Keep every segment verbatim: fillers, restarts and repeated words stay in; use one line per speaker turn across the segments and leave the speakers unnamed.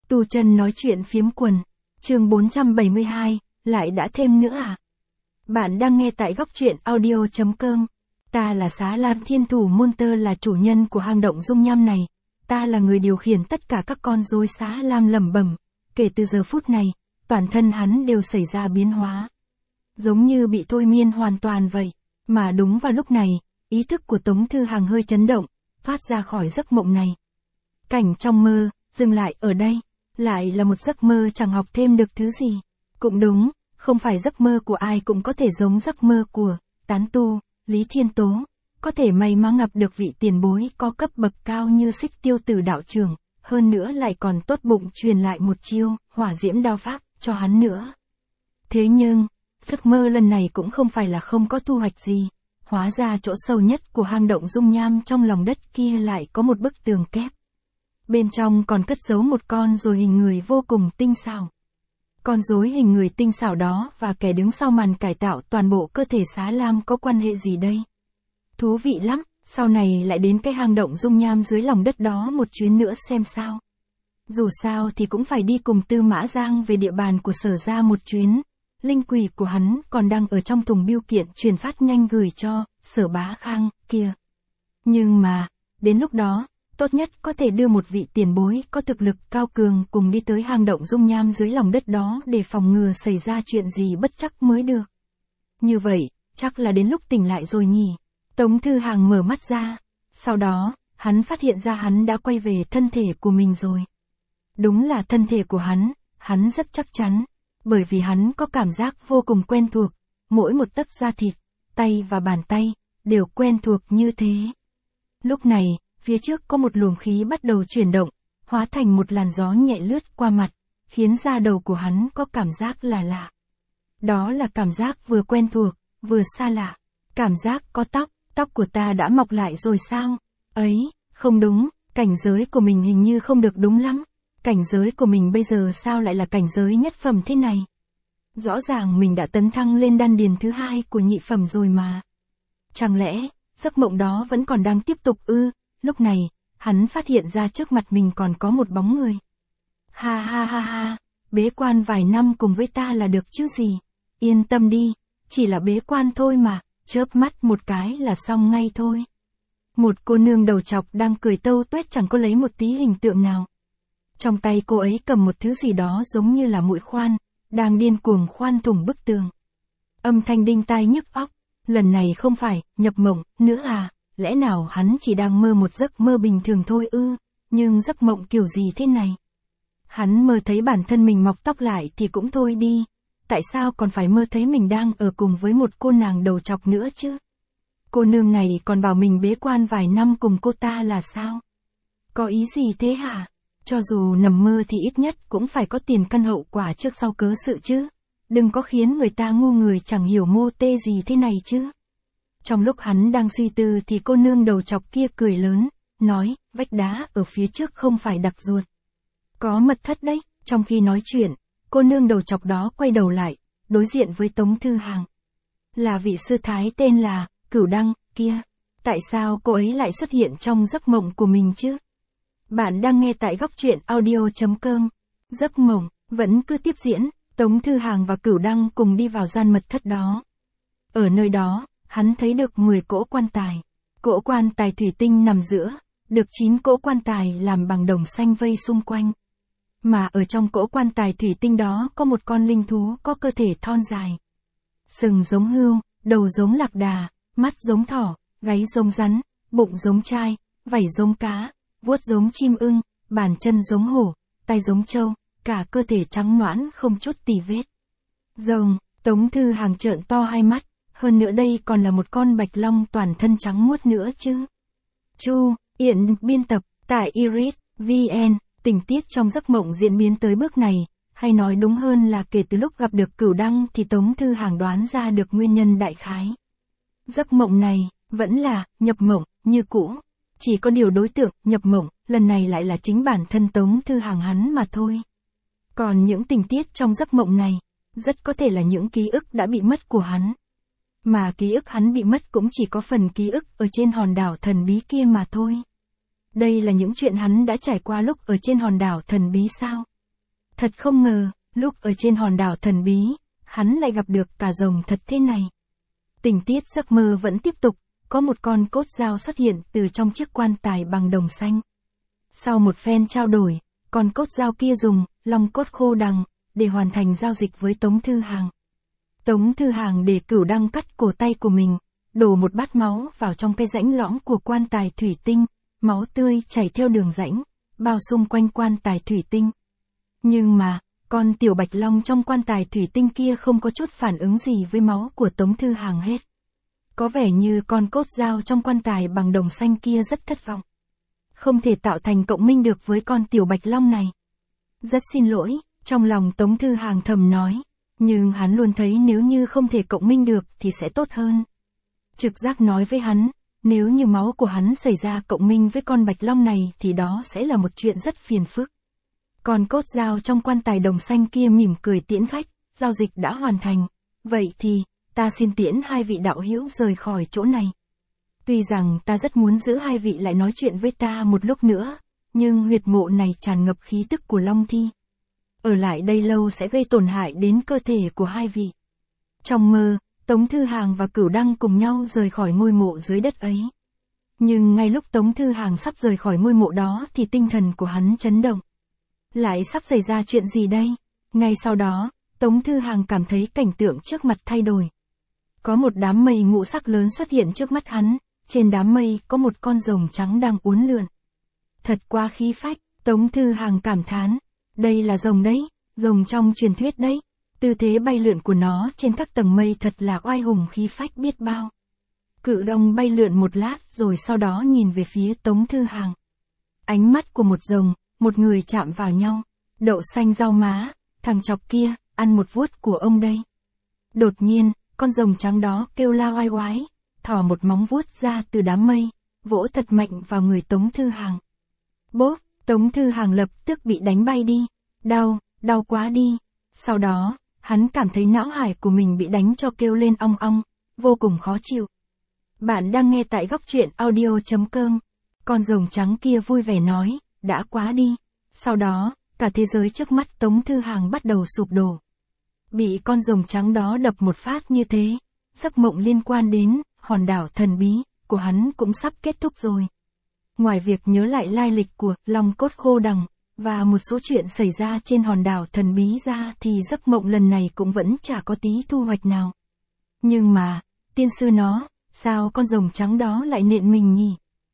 Tu Chân nói chuyện phiếm quần. Chương bốn trăm bảy mươi hai, lại đã thêm nữa à? Bạn đang nghe tại góc truyện audio chấm com. Ta là Xá Lam Thiên Thủ Môn Tơ, là chủ nhân của hang động dung nham này. Ta là người điều khiển tất cả các con rối. Xá Lam lẩm bẩm. Kể từ giờ phút này, toàn thân hắn đều xảy ra biến hóa. Giống như bị thôi miên hoàn toàn vậy. Mà đúng vào lúc này, ý thức của Tống Thư Hằng hơi chấn động, thoát ra khỏi giấc mộng này. Cảnh trong mơ, dừng lại ở đây. Lại là một giấc mơ, chẳng học thêm được thứ gì. Cũng đúng, không phải giấc mơ của ai cũng có thể giống giấc mơ của tán tu Lý Thiên Tố. Có thể may mắn gặp được vị tiền bối có cấp bậc cao như Xích Tiêu Tử đạo trưởng, hơn nữa lại còn tốt bụng truyền lại một chiêu hỏa diễm đao pháp cho hắn nữa. Thế nhưng, giấc mơ lần này cũng không phải là không có thu hoạch gì. Hóa ra chỗ sâu nhất của hang động dung nham trong lòng đất kia lại có một bức tường kép. Bên trong còn cất giấu một con rối hình người vô cùng tinh xảo. Con rối hình người tinh xảo đó và kẻ đứng sau màn cải tạo toàn bộ cơ thể Xá Lam có quan hệ gì đây? Thú vị lắm, sau này lại đến cái hang động dung nham dưới lòng đất đó một chuyến nữa xem sao. Dù sao thì cũng phải đi cùng Tư Mã Giang về địa bàn của Sở gia một chuyến. Linh quỷ của hắn còn đang ở trong thùng bưu kiện truyền phát nhanh gửi cho Sở Bá Khang kia. Nhưng mà, đến lúc đó, tốt nhất có thể đưa một vị tiền bối có thực lực cao cường cùng đi tới hang động dung nham dưới lòng đất đó để phòng ngừa xảy ra chuyện gì bất trắc mới được. Như vậy, chắc là đến lúc tỉnh lại rồi nhỉ. Tống Thư Hằng mở mắt ra. Sau đó, hắn phát hiện ra hắn đã quay về thân thể của mình rồi. Đúng là thân thể của hắn, hắn rất chắc chắn. Bởi vì hắn có cảm giác vô cùng quen thuộc. Mỗi một tấc da thịt, tay và bàn tay, đều quen thuộc như thế. Lúc này, phía trước có một luồng khí bắt đầu chuyển động, hóa thành một làn gió nhẹ lướt qua mặt, khiến da đầu của hắn có cảm giác là lạ. Đó là cảm giác vừa quen thuộc, vừa xa lạ. Cảm giác có tóc, tóc của ta đã mọc lại rồi sao? Ấy, không đúng, cảnh giới của mình hình như không được đúng lắm. Cảnh giới của mình bây giờ sao lại là cảnh giới nhất phẩm thế này? Rõ ràng mình đã tấn thăng lên đan điền thứ hai của nhị phẩm rồi mà. Chẳng lẽ, giấc mộng đó vẫn còn đang tiếp tục ư? Lúc này, hắn phát hiện ra trước mặt mình còn có một bóng người. Ha ha ha ha, bế quan vài năm cùng với ta là được chứ gì. Yên tâm đi, chỉ là bế quan thôi mà, chớp mắt một cái là xong ngay thôi. Một cô nương đầu trọc đang cười tâu tuét chẳng có lấy một tí hình tượng nào. Trong tay cô ấy cầm một thứ gì đó giống như là mũi khoan, đang điên cuồng khoan thủng bức tường. Âm thanh đinh tai nhức óc, lần này không phải nhập mộng nữa à? Lẽ nào hắn chỉ đang mơ một giấc mơ bình thường thôi ư? Nhưng giấc mộng kiểu gì thế này? Hắn mơ thấy bản thân mình mọc tóc lại thì cũng thôi đi. Tại sao còn phải mơ thấy mình đang ở cùng với một cô nàng đầu trọc nữa chứ? Cô nương này còn bảo mình bế quan vài năm cùng cô ta là sao? Có ý gì thế hả? Cho dù nằm mơ thì ít nhất cũng phải có tiền căn hậu quả trước sau cớ sự chứ. Đừng có khiến người ta ngu người chẳng hiểu mô tê gì thế này chứ. Trong lúc hắn đang suy tư thì cô nương đầu trọc kia cười lớn, nói, vách đá ở phía trước không phải đặc ruột. Có mật thất đấy. Trong khi nói chuyện, cô nương đầu trọc đó quay đầu lại, đối diện với Tống Thư Hằng. Là vị sư thái tên là Cửu Đăng kia. Tại sao cô ấy lại xuất hiện trong giấc mộng của mình chứ? Bạn đang nghe tại góc truyện audio chấm com. Giấc mộng vẫn cứ tiếp diễn. Tống Thư Hằng và Cửu Đăng cùng đi vào gian mật thất đó. Ở nơi đó, hắn thấy được mười cỗ quan tài. Cỗ quan tài thủy tinh nằm giữa, được chín cỗ quan tài làm bằng đồng xanh vây xung quanh. Mà ở trong cỗ quan tài thủy tinh đó có một con linh thú có cơ thể thon dài. Sừng giống hươu, đầu giống lạc đà, mắt giống thỏ, gáy giống rắn, bụng giống trai, vảy giống cá, vuốt giống chim ưng, bàn chân giống hổ, tay giống trâu, cả cơ thể trắng nõn không chút tì vết. Rồng, Tống Thư Hằng trợn to hai mắt. Hơn nữa đây còn là một con bạch long toàn thân trắng muốt nữa chứ. Chu, Yện biên tập, tại Iris, vê en, tình tiết trong giấc mộng diễn biến tới bước này, hay nói đúng hơn là kể từ lúc gặp được Cửu Đăng thì Tống Thư Hằng đoán ra được nguyên nhân đại khái. Giấc mộng này, vẫn là, nhập mộng, như cũ. Chỉ có điều đối tượng, nhập mộng, lần này lại là chính bản thân Tống Thư Hằng hắn mà thôi. Còn những tình tiết trong giấc mộng này, rất có thể là những ký ức đã bị mất của hắn. Mà ký ức hắn bị mất cũng chỉ có phần ký ức ở trên hòn đảo thần bí kia mà thôi. Đây là những chuyện hắn đã trải qua lúc ở trên hòn đảo thần bí sao? Thật không ngờ, lúc ở trên hòn đảo thần bí, hắn lại gặp được cả rồng thật thế này. Tình tiết giấc mơ vẫn tiếp tục, có một con cốt dao xuất hiện từ trong chiếc quan tài bằng đồng xanh. Sau một phen trao đổi, con cốt dao kia dùng long cốt khô đằng để hoàn thành giao dịch với Tống Thư Hàng. Tống Thư Hàng để Cửu Đăng cắt cổ tay của mình, đổ một bát máu vào trong cái rãnh lõm của quan tài thủy tinh, máu tươi chảy theo đường rãnh, bao xung quanh quan tài thủy tinh. Nhưng mà, con tiểu bạch long trong quan tài thủy tinh kia không có chút phản ứng gì với máu của Tống Thư Hàng hết. Có vẻ như con cốt dao trong quan tài bằng đồng xanh kia rất thất vọng. Không thể tạo thành cộng minh được với con tiểu bạch long này. Rất xin lỗi, trong lòng Tống Thư Hàng thầm nói, nhưng hắn luôn thấy nếu như không thể cộng minh được thì sẽ tốt hơn. Trực giác nói với hắn, nếu như máu của hắn xảy ra cộng minh với con bạch long này thì đó sẽ là một chuyện rất phiền phức. Con cốt dao trong quan tài đồng xanh kia mỉm cười tiễn khách, giao dịch đã hoàn thành. Vậy thì, ta xin tiễn hai vị đạo hữu rời khỏi chỗ này. Tuy rằng ta rất muốn giữ hai vị lại nói chuyện với ta một lúc nữa, nhưng huyệt mộ này tràn ngập khí tức của long thi. Ở lại đây lâu sẽ gây tổn hại đến cơ thể của hai vị. Trong mơ, Tống Thư Hàng và Cửu Đăng cùng nhau rời khỏi ngôi mộ dưới đất ấy. Nhưng ngay lúc Tống Thư Hàng sắp rời khỏi ngôi mộ đó thì tinh thần của hắn chấn động. Lại sắp xảy ra chuyện gì đây? Ngay sau đó, Tống Thư Hàng cảm thấy cảnh tượng trước mặt thay đổi. Có một đám mây ngũ sắc lớn xuất hiện trước mắt hắn, trên đám mây có một con rồng trắng đang uốn lượn. Thật quá khí phách, Tống Thư Hàng cảm thán. Đây là rồng đấy, rồng trong truyền thuyết đấy. Tư thế bay lượn của nó trên các tầng mây thật là oai hùng khí phách biết bao. Cự Đông bay lượn một lát rồi sau đó nhìn về phía Tống Thư Hàng. Ánh mắt của một rồng, một người chạm vào nhau. Đậu xanh rau má, thằng chọc kia, ăn một vuốt của ông đây. Đột nhiên, con rồng trắng đó kêu la oai oái, thò một móng vuốt ra từ đám mây, vỗ thật mạnh vào người Tống Thư Hàng. Bốp, Tống Thư Hàng lập tức bị đánh bay đi. Đau, đau quá đi. Sau đó, hắn cảm thấy não hải của mình bị đánh cho kêu lên ong ong, vô cùng khó chịu. Bạn đang nghe tại góc truyện audio chấm com. Con rồng trắng kia vui vẻ nói, đã quá đi. Sau đó, cả thế giới trước mắt Tống Thư Hàng bắt đầu sụp đổ. Bị con rồng trắng đó đập một phát như thế, giấc mộng liên quan đến hòn đảo thần bí của hắn cũng sắp kết thúc rồi. Ngoài việc nhớ lại lai lịch của long cốt khô đằng và một số chuyện xảy ra trên hòn đảo thần bí ra thì giấc mộng lần này cũng vẫn chả có tí thu hoạch nào. Nhưng mà, tiên sư nó, sao con rồng trắng đó lại nện mình nhỉ?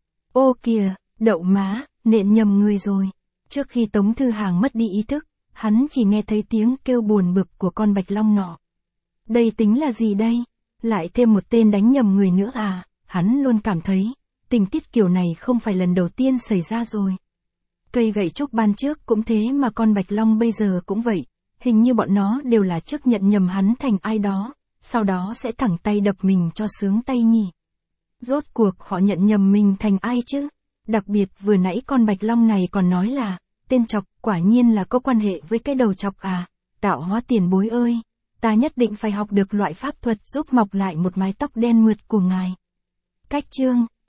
Ô kìa, đậu má, nện nhầm người rồi. Trước khi Tống Thư Hàng mất đi ý thức, hắn chỉ nghe thấy tiếng kêu buồn bực của con bạch long nọ. Đây tính là gì đây? Lại thêm một tên đánh nhầm người nữa à? Hắn luôn cảm thấy, tình tiết kiểu này không phải lần đầu tiên xảy ra rồi. Cây gậy trúc ban trước cũng thế mà con bạch long bây giờ cũng vậy. Hình như bọn nó đều là trước nhận nhầm hắn thành ai đó, sau đó sẽ thẳng tay đập mình cho sướng tay nhỉ. Rốt cuộc họ nhận nhầm mình thành ai chứ? Đặc biệt vừa nãy con bạch long này còn nói là, tên chọc quả nhiên là có quan hệ với cái đầu chọc à. Tạo hóa tiền bối ơi, ta nhất định phải học được loại pháp thuật giúp mọc lại một mái tóc đen mượt của ngài. Cách chương